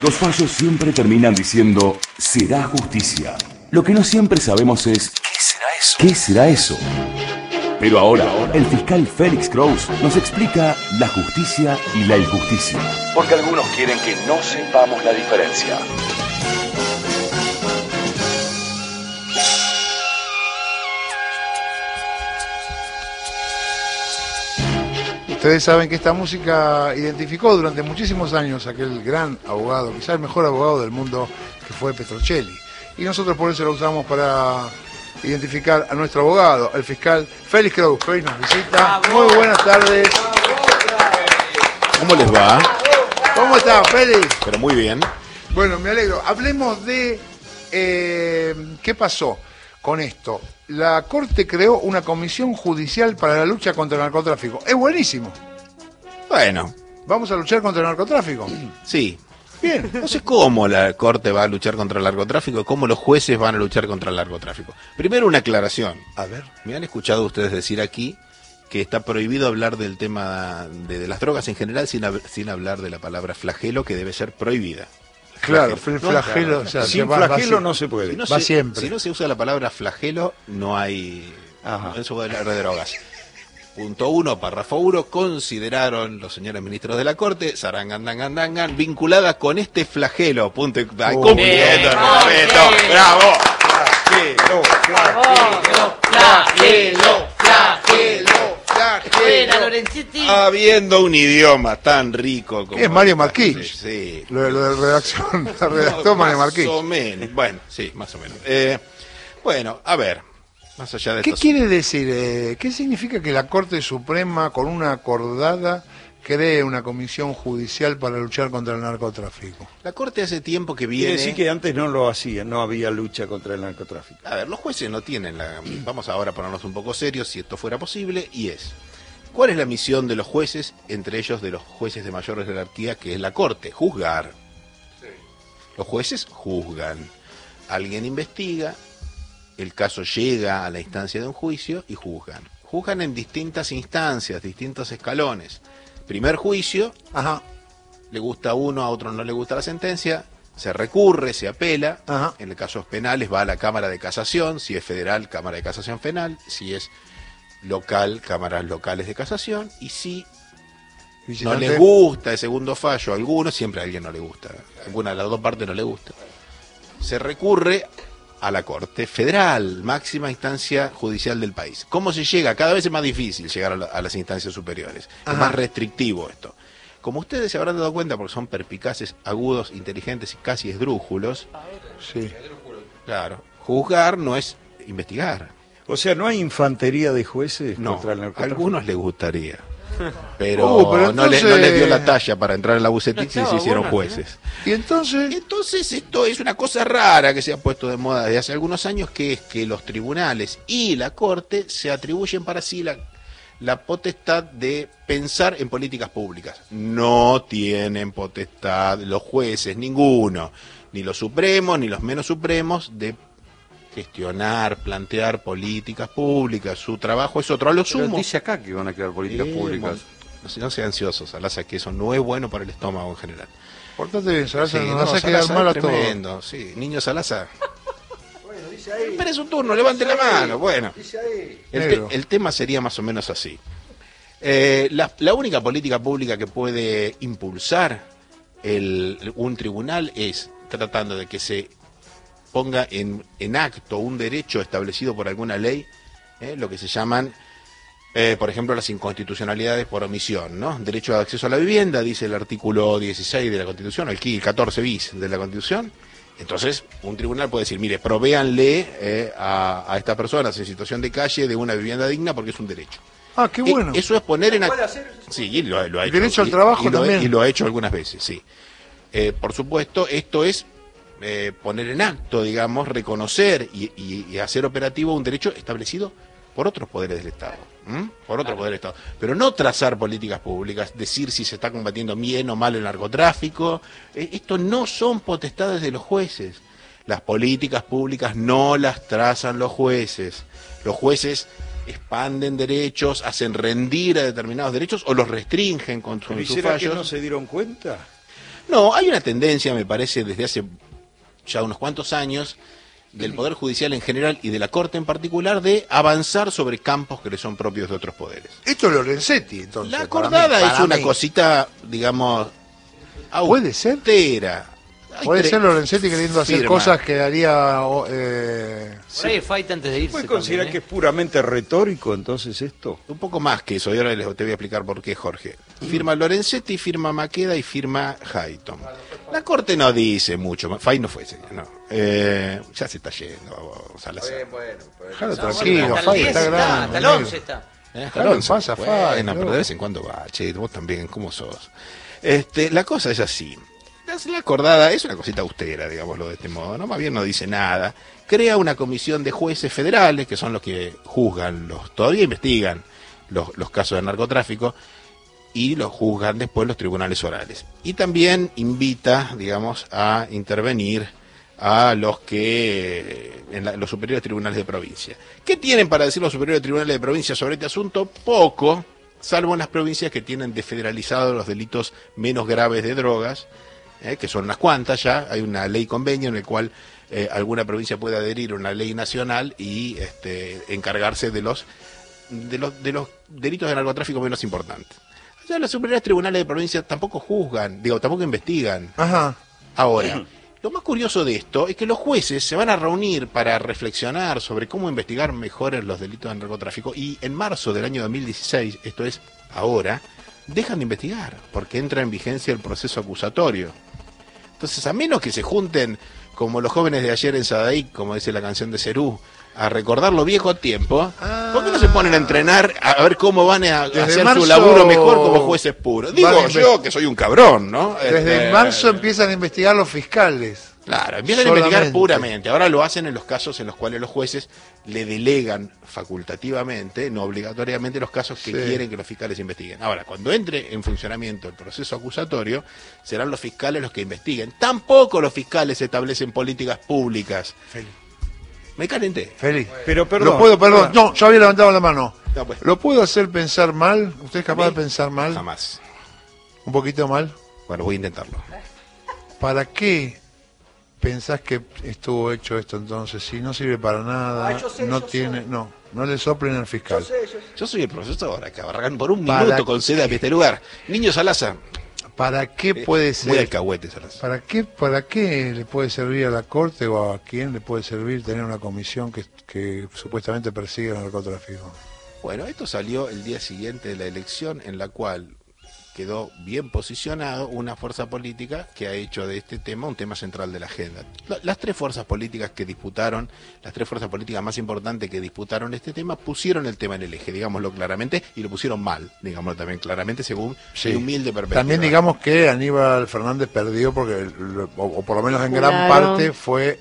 Los fallos siempre terminan diciendo, será justicia. Lo que no siempre sabemos es, ¿qué será eso? ¿Qué será eso? Pero ahora, el fiscal Félix Kraus nos explica la justicia y la injusticia. Porque algunos quieren que no sepamos la diferencia. Ustedes saben que esta música identificó durante muchísimos años a aquel gran abogado, quizás el mejor abogado del mundo, que fue Petrocelli. Y nosotros por eso la usamos para identificar a nuestro abogado, el fiscal Félix Kraus, que hoy nos visita. Muy buenas tardes. ¿Cómo les va? ¿Cómo está, Félix? Pero muy bien. Bueno, me alegro. Hablemos de qué pasó con esto. La Corte creó una comisión judicial para la lucha contra el narcotráfico. Es buenísimo. Bueno, ¿Vamos a luchar contra el narcotráfico? sí. Bien. No sé cómo la Corte va a luchar contra el narcotráfico, cómo los jueces van a luchar contra el narcotráfico. Primero una aclaración. A ver. Me han escuchado ustedes decir aquí que está prohibido hablar del tema de las drogas en general sin hablar de la palabra flagelo, que debe ser prohibida. Claro, flagelo, o sea, sin va flagelo así. no se puede. Si no Va se, siempre. Si no se usa la palabra flagelo, no hay... Ajá. No se puede hablar de drogas. Punto 1, párrafo 1, consideraron los señores ministros de la Corte, sarangandangandangan, vinculadas con este flagelo. Punto. Ay, cumpliendo el reglamento. ¡Bravo! Buena, Lorenzetti. Habiendo un idioma tan rico como... Es Mario Marquich. Sí. Lo de redacción, la redactó Mario Marquich. Más o menos. Bueno, sí, más o menos. Bueno, a ver. Más allá de ¿Qué esto. quiere decir? ¿Qué significa que la Corte Suprema, con una acordada, cree una comisión judicial para luchar contra el narcotráfico? La Corte hace tiempo que Quiere viene... decir que antes no lo hacían, no había lucha contra el narcotráfico. A ver, los jueces no tienen la... Vamos ahora a ponernos un poco serios, si esto fuera posible, y es... ¿Cuál es la misión de los jueces, entre ellos de los jueces de mayor jerarquía, que es la Corte? Juzgar. Sí. Los jueces juzgan. Alguien investiga, el caso llega a la instancia de un juicio y juzgan. Juzgan en distintas instancias, distintos escalones. Primer juicio, Ajá. le gusta a uno, a otro no le gusta la sentencia, se recurre, se apela. Ajá. En el casos penales va a la Cámara de Casación, si es federal, Cámara de Casación Penal, si es local, cámaras locales de casación, y si no Visitante. les gusta el segundo fallo a alguno, siempre a alguien no le gusta, alguna de las dos partes no le gusta, se recurre a la Corte Federal, máxima instancia judicial del país. ¿Cómo se llega? Cada vez es más difícil llegar a las instancias superiores, Ajá. es más restrictivo esto. Como ustedes se habrán dado cuenta, porque son perspicaces, agudos, inteligentes y casi esdrújulos, Sí. claro, juzgar no es investigar. O sea, ¿no hay infantería de jueces No, contra el a narcotráfico? algunos les gustaría, pero, Pero no, no les entonces- dio la talla para entrar en la Bucetich y se hicieron jueces. Y entonces, Entonces esto es una cosa rara que se ha puesto de moda desde hace algunos años, que es que los tribunales y la Corte se atribuyen para sí la potestad de pensar en políticas públicas. No tienen potestad los jueces, ninguno, ni los supremos ni los menos supremos, de gestionar, plantear políticas públicas. Su trabajo es otro. A lo Pero sumo... dice acá que van a crear políticas públicas. No sean ansiosos, Alaza, que eso no es bueno para el estómago en general. portate bien, Sarasa, Sí, no no, vas a Salazar quedar es mal a todos. tremendo, sí. Niño Salazar. Espere su turno, levante la mano. Bueno, Negro. el tema sería más o menos así. La única política pública que puede impulsar un tribunal es tratando de que se ponga en acto un derecho establecido por alguna ley, lo que se llaman, por ejemplo, las inconstitucionalidades por omisión, ¿no? Derecho de acceso a la vivienda, dice el artículo 16 de la Constitución, el 14 bis de la Constitución. Entonces, un tribunal puede decir, mire, provéanle a estas personas en situación de calle de una vivienda digna porque es un derecho. Ah, qué bueno. Eso es poner en... Sí, y lo ha hecho. Derecho al trabajo y lo, también. Y lo ha hecho algunas veces, sí. Por supuesto, esto es poner en acto, digamos, reconocer y hacer operativo un derecho establecido por otros poderes del Estado. Por otro poder del Estado. Pero no trazar políticas públicas, decir si se está combatiendo bien o mal el narcotráfico. Esto no son potestades de los jueces. Las políticas públicas no las trazan los jueces. Los jueces expanden derechos, hacen rendir a determinados derechos o los restringen con ¿Y sus será que fallos. no se dieron cuenta? No, hay una tendencia, me parece, desde hace ya unos cuantos años, del Poder Judicial en general y de la Corte en particular, de avanzar sobre campos que le son propios de otros poderes. Esto es Lorenzetti, entonces. La acordada es para una mí. cosita, digamos, ¿Puede ser? austera. Puede ser Lorenzetti queriendo hacer firma. cosas que haría... Por ahí Fight antes de irse. ¿Puede considerar también, que es puramente retórico entonces esto? Un poco más que eso, y ahora te voy a explicar por qué, Jorge. Firma Lorenzetti, firma Maqueda y firma Hayton. La Corte no dice mucho, Fay no fue ese día, no. Ya se está yendo, Salazar. Déjalo ¿no? tranquilo, Hasta el Fay 10 está grande. hasta el 11 está. Hasta el Claro, 11. pasa, Fay, Bueno, pero de vez en cuando va, che, vos también, ¿cómo sos? La cosa es así. La acordada es una cosita austera, digámoslo de este modo, ¿no? Más bien no dice nada. Crea una comisión de jueces federales, que son los que juzgan, todavía investigan los casos de narcotráfico, y los juzgan después los tribunales orales. Y también invita, digamos, a intervenir a los los superiores tribunales de provincia. ¿Qué tienen para decir los superiores tribunales de provincia sobre este asunto? Poco, salvo en las provincias que tienen desfederalizados los delitos menos graves de drogas, que son unas cuantas ya. Hay una ley convenio en el cual alguna provincia puede adherir a una ley nacional y encargarse de los delitos de narcotráfico menos importantes. O sea, los superiores tribunales de provincia tampoco juzgan, tampoco investigan. Ajá. Ahora, lo más curioso de esto es que los jueces se van a reunir para reflexionar sobre cómo investigar mejor los delitos de narcotráfico, y en marzo del año 2016, esto es ahora, dejan de investigar porque entra en vigencia el proceso acusatorio. Entonces, a menos que se junten como los jóvenes de ayer en Sadaic, como dice la canción de Cerú, a recordar los viejos tiempos, ¿por qué no se ponen a entrenar a ver cómo van a hacer marzo su laburo mejor como jueces puros? Digo van a yo, que soy un cabrón, ¿no? Desde marzo empiezan a investigar los fiscales. Claro, empiezan a investigar Solamente. puramente. Ahora lo hacen en los casos en los cuales los jueces le delegan facultativamente, no obligatoriamente, los casos que Sí. quieren que los fiscales investiguen. Ahora, cuando entre en funcionamiento el proceso acusatorio, serán los fiscales los que investiguen. Tampoco los fiscales establecen políticas públicas. Me calenté. Félix. Pero perdón. Perdón. No, yo había levantado la mano. No, pues, ¿Lo puedo hacer pensar mal? ¿Usted es capaz ¿A de mí? pensar mal? jamás. ¿Un poquito mal? Bueno, voy a intentarlo. ¿Para qué pensás que estuvo hecho esto entonces? Si no sirve para nada, no le soplen al fiscal. Yo soy el profesor acá, Barragán, por un ¿Para minuto concédame este lugar. Niño Salazar. ¿Para qué puede Muy ser? alcahuete, Salazar. ¿Para qué le puede servir a la Corte o a quién le puede servir tener una comisión que supuestamente persigue el narcotráfico? Bueno, esto salió el día siguiente de la elección, en la cual quedó bien posicionado una fuerza política que ha hecho de este tema un tema central de la agenda. Las tres fuerzas políticas que disputaron, las tres fuerzas políticas más importantes que disputaron este tema, pusieron el tema en el eje, digámoslo claramente, y lo pusieron mal, digámoslo también claramente, según mi humilde perspectiva. También digamos que Aníbal Fernández perdió porque, o por lo menos en gran Claro. parte, fue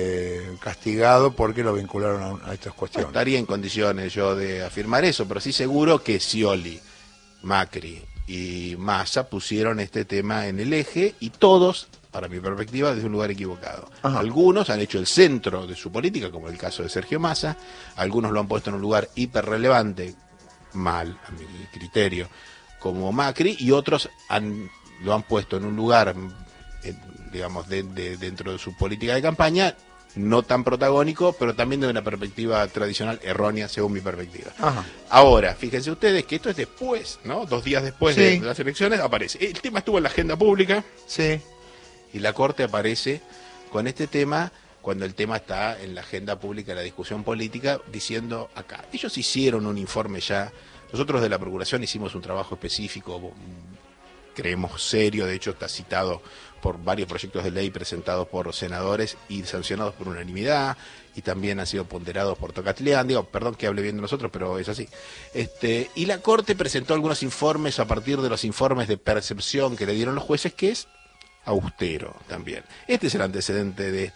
castigado porque lo vincularon a estas No cuestiones. estaría en condiciones yo de afirmar eso, pero sí seguro que Scioli, Macri y Massa pusieron este tema en el eje, y todos, para mi perspectiva, desde un lugar equivocado. Ajá. Algunos han hecho el centro de su política, como el caso de Sergio Massa, algunos lo han puesto en un lugar hiperrelevante, mal, a mi criterio, como Macri, y otros lo han puesto en un lugar, digamos, dentro de su política de campaña, no tan protagónico, pero también de una perspectiva tradicional errónea, según mi perspectiva. Ajá. Ahora, fíjense ustedes que esto es después, ¿no? 2 días después Sí. de las elecciones aparece. El tema estuvo en la agenda pública Sí. y la Corte aparece con este tema cuando el tema está en la agenda pública, en la discusión política, diciendo acá. Ellos hicieron un informe ya. Nosotros de la Procuración hicimos un trabajo específico, creemos serio, de hecho está citado por varios proyectos de ley presentados por senadores y sancionados por unanimidad, y también han sido ponderados por Tocatlián. Digo, perdón que hable bien de nosotros, pero es así. Y la Corte presentó algunos informes a partir de los informes de percepción que le dieron los jueces, que es austero también. Este es el antecedente de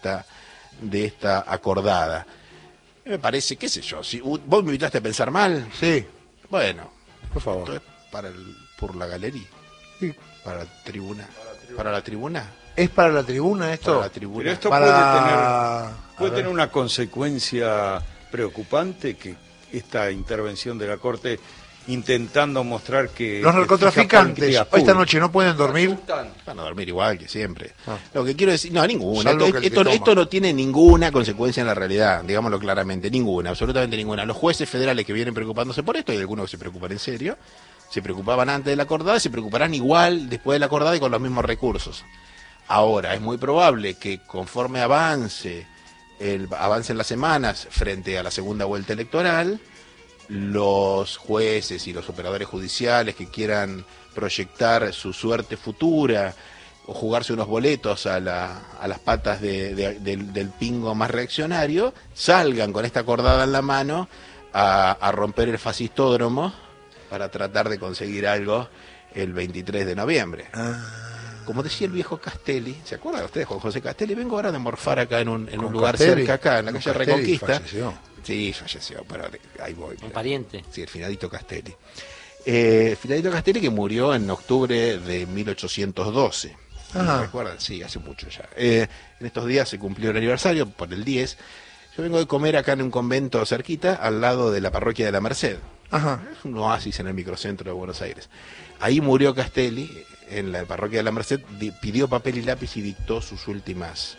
esta acordada. Me parece, qué sé yo, si vos me invitaste a pensar mal, Sí, bueno, por favor. esto es por la galería, Sí. para la tribuna. ¿Para la tribuna? ¿Es para la tribuna esto? Para la tribuna. Pero esto Para- puede a ver. tener una consecuencia preocupante, que esta intervención de la Corte intentando mostrar que... Los que narcotraficantes fija esta políticas noche no pueden dormir. Van a dormir igual que siempre. Ah. Lo que quiero decir, no, ninguna. Salvo que el que toma. Esto no tiene ninguna consecuencia en la realidad, digámoslo claramente, ninguna, absolutamente ninguna. Los jueces federales que vienen preocupándose por esto, hay algunos que se preocupan en serio, se preocupaban antes de la acordada, se preocuparán igual después de la acordada y con los mismos recursos. Ahora, es muy probable que conforme avancen las semanas frente a la segunda vuelta electoral, los jueces y los operadores judiciales que quieran proyectar su suerte futura o jugarse unos boletos a las patas del pingo más reaccionario, salgan con esta acordada en la mano a romper el fascistódromo para tratar de conseguir algo el 23 de noviembre. Como decía el viejo Castelli, ¿se acuerdan ustedes, Juan José Castelli? Vengo ahora de morfar acá en un lugar Castelli, cerca, acá en la calle Castelli Reconquista. falleció. Sí, falleció, pero ahí voy. Un pariente. Sí, el finadito Castelli. Finadito Castelli que murió en octubre de 1812. Ajá. ¿Recuerdan? Sí, hace mucho ya. En estos días se cumplió el aniversario, por el 10. Yo vengo de comer acá en un convento cerquita, al lado de la parroquia de la Merced. Ajá. Es un oasis en el microcentro de Buenos Aires. Ahí murió Castelli, en la parroquia de la Merced, pidió papel y lápiz y dictó sus últimas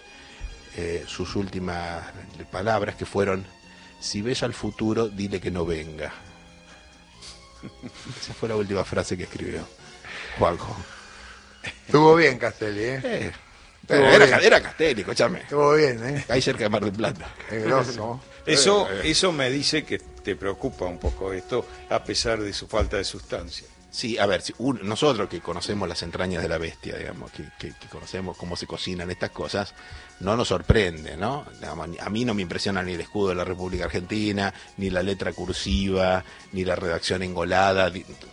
palabras, que fueron: si ves al futuro, dile que no venga. Esa fue la última frase que escribió Juanjo. Estuvo bien, Castelli, ¿eh? Era Castelli, escúchame. Estuvo bien, ¿eh? Ahí cerca de Mar del Plata. Es grosso. Eso me dice que te preocupa un poco esto, a pesar de su falta de sustancia. Sí, a ver, nosotros que conocemos las entrañas de la bestia, digamos, que conocemos cómo se cocinan estas cosas, no nos sorprende, ¿no? Digamos, a mí no me impresiona ni el escudo de la República Argentina, ni la letra cursiva, ni la redacción engolada.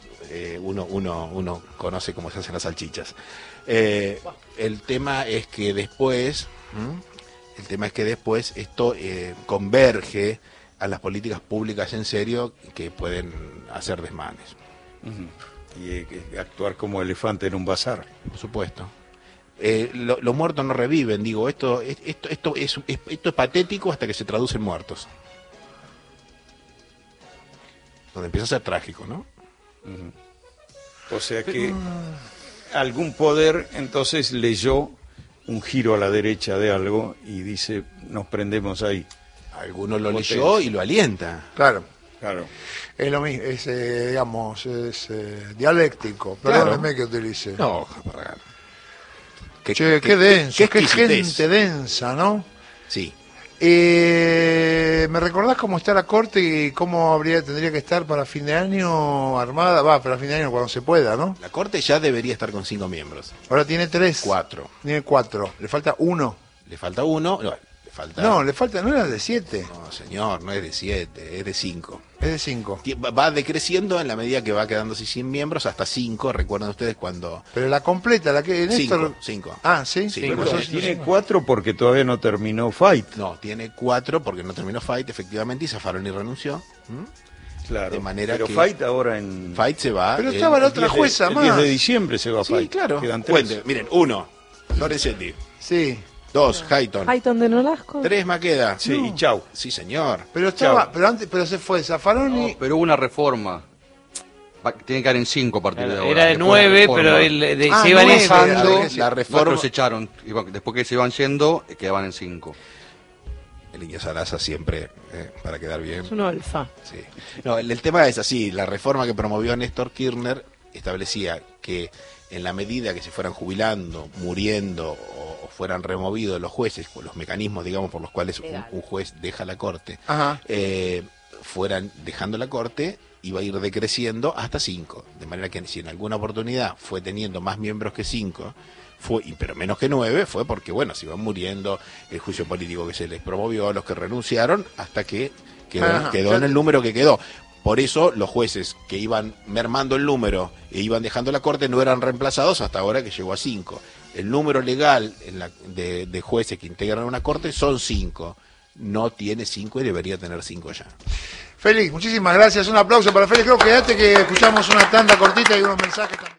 Uno conoce cómo se hacen las salchichas. El tema es que después esto converge a las políticas públicas en serio que pueden hacer desmanes. Y actuar como elefante en un bazar. Por supuesto. Los muertos no reviven, digo, esto es patético hasta que se traducen muertos. Donde empieza a ser trágico, ¿no? O sea que algún poder entonces leyó un giro a la derecha de algo y dice, nos prendemos ahí. Alguno lo leyó y lo alienta. Claro. Claro. Es lo mismo, es, digamos, es dialéctico. Claro. Perdóneme que utilice. No, Che, qué denso, qué exquisitez. gente densa, ¿no? Sí. ¿Me recordás cómo está la corte y cómo tendría que estar para fin de año armada? Va, para fin de año cuando se pueda, ¿no? La Corte ya debería estar con 5 miembros. Ahora tiene 3. 4. Tiene 4. Le falta 1. Le falta 1. No, le falta... No, le falta, no era de 7. No, señor, no es de 7, es de 5. Es de 5. Va decreciendo en la medida que va quedándose sin miembros, hasta 5. Recuerdan ustedes cuando... Pero la completa, la que... 5. Ah, ¿sí? Sí, Pero pero eso- Tiene 4 porque todavía no terminó Fight. No, tiene 4 porque no terminó Fight, efectivamente, y Zaffaroni renunció. Claro. De manera pero que- Fight ahora en... Fight se va... Pero estaba la otra 10 de- jueza el más. 10 de diciembre se va Sí, Fight. claro. Quedan 3. Cuente, miren, 1, Lorenzetti. Sí. 2, Hayton. Hayton de Nolasco. 3, Maqueda. Sí, y chau. Sí, señor. Pero estaba, Chao. pero se fue Zaffaroni. No, pero hubo una reforma. Tiene que quedar en 5 a partir de ahora. Era de Después la 9, reforma. pero Ah, se iban 9, echando. la La reforma... Otros se echaron. Y bueno, después que se iban yendo, quedaban en 5. El Niño Sarasa siempre, para quedar bien. Es un olfa. Sí. No, el tema es así, la reforma que promovió Néstor Kirchner establecía que en la medida que se fueran jubilando, muriendo o fueran removidos los jueces, con los mecanismos, digamos, por los cuales un juez deja la corte, Ajá. fueran dejando la corte, iba a ir decreciendo hasta 5. De manera que si en alguna oportunidad fue teniendo más miembros que 5, pero menos que 9, fue porque, bueno, se iban muriendo, el juicio político que se les promovió, los que renunciaron, hasta que quedó en el número que quedó. Por eso los jueces que iban mermando el número e iban dejando la corte no eran reemplazados hasta ahora que llegó a 5. El número legal de jueces que integran una corte son 5. No tiene 5 y debería tener 5 ya. Félix, muchísimas gracias. Un aplauso para Félix. Creo que quédate que escuchamos una tanda cortita y unos mensajes también.